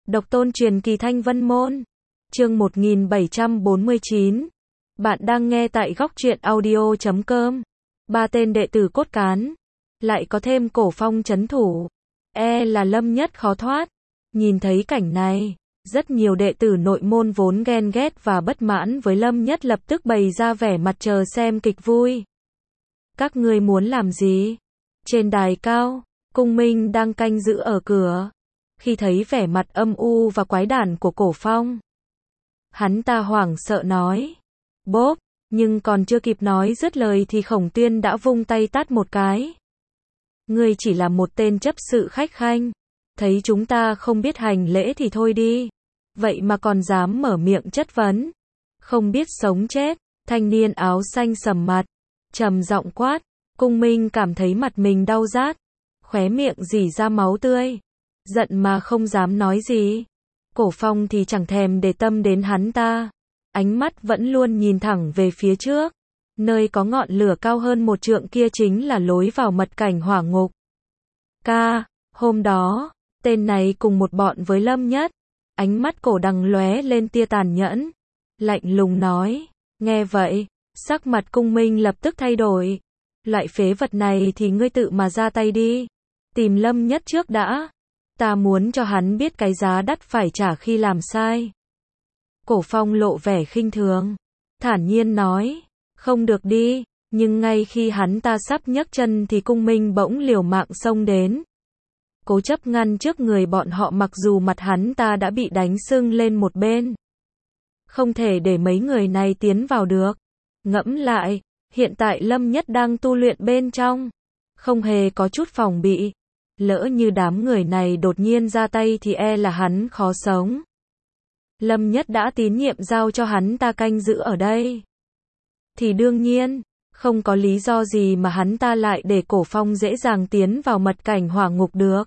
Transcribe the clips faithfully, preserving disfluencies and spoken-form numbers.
Độc tôn truyền kỳ Thanh Vân Môn. Chương một nghìn bảy trăm bốn mươi chín. Bạn đang nghe tại góc truyện audio chấm com. Ba tên đệ tử cốt cán. Lại có thêm Cổ Phong trấn thủ. E là Lâm Nhất khó thoát. Nhìn thấy cảnh này, rất nhiều đệ tử nội môn vốn ghen ghét và bất mãn với Lâm Nhất lập tức bày ra vẻ mặt chờ xem kịch vui. Các ngươi muốn làm gì? Trên đài cao, Cung Minh đang canh giữ ở cửa. Khi thấy vẻ mặt âm u và quái đản của Cổ Phong, hắn ta hoảng sợ nói. Bốp, nhưng còn chưa kịp nói dứt lời thì Khổng Tuyên đã vung tay tát một cái. Ngươi chỉ là một tên chấp sự khách khanh. Thấy chúng ta không biết hành lễ thì thôi đi. Vậy mà còn dám mở miệng chất vấn. Không biết sống chết. Thanh niên áo xanh sầm mặt, trầm giọng quát. Cung Minh cảm thấy mặt mình đau rát, khóe miệng rỉ ra máu tươi. Giận mà không dám nói gì. Cổ Phong thì chẳng thèm để tâm đến hắn ta. Ánh mắt vẫn luôn nhìn thẳng về phía trước. Nơi có ngọn lửa cao hơn một trượng kia chính là lối vào mật cảnh hỏa ngục. Ca, hôm đó, tên này cùng một bọn với Lâm Nhất. Ánh mắt Cổ Đằng lóe lên tia tàn nhẫn. Lạnh lùng nói. Nghe vậy, sắc mặt Cung Minh lập tức thay đổi. Loại phế vật này thì ngươi tự mà ra tay đi. Tìm Lâm Nhất trước đã. Ta muốn cho hắn biết cái giá đắt phải trả khi làm sai. Cổ Phong lộ vẻ khinh thường, thản nhiên nói. Không được đi. Nhưng ngay khi hắn ta sắp nhấc chân thì Cung Minh bỗng liều mạng xông đến. Cố chấp ngăn trước người bọn họ mặc dù mặt hắn ta đã bị đánh sưng lên một bên. Không thể để mấy người này tiến vào được. Ngẫm lại, hiện tại Lâm Nhất đang tu luyện bên trong. Không hề có chút phòng bị. Lỡ như đám người này đột nhiên ra tay thì e là hắn khó sống. Lâm Nhất đã tín nhiệm giao cho hắn ta canh giữ ở đây. Thì đương nhiên, không có lý do gì mà hắn ta lại để Cổ Phong dễ dàng tiến vào mật cảnh hỏa ngục được.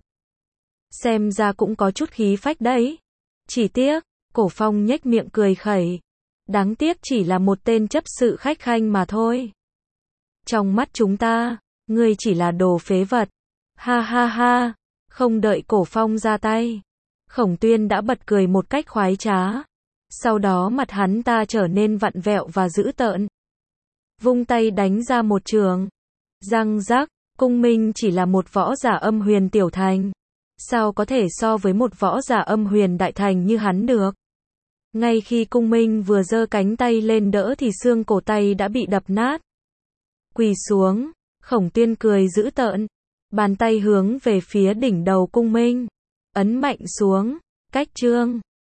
Xem ra cũng có chút khí phách đấy. Chỉ tiếc, Cổ Phong nhếch miệng cười khẩy. Đáng tiếc chỉ là một tên chấp sự khách khanh mà thôi. Trong mắt chúng ta, ngươi chỉ là đồ phế vật. Ha ha ha, không đợi Cổ Phong ra tay. Khổng Tuyên đã bật cười một cách khoái trá. Sau đó mặt hắn ta trở nên vặn vẹo và dữ tợn. Vung tay đánh ra một trường. Răng rắc, Cung Minh chỉ là một võ giả âm huyền tiểu thành. Sao có thể so với một võ giả âm huyền đại thành như hắn được? Ngay khi Cung Minh vừa giơ cánh tay lên đỡ thì xương cổ tay đã bị đập nát. Quỳ xuống, Khổng Tuyên cười dữ tợn. Bàn tay hướng về phía đỉnh đầu Cung Minh. Ấn mạnh xuống, cách trương.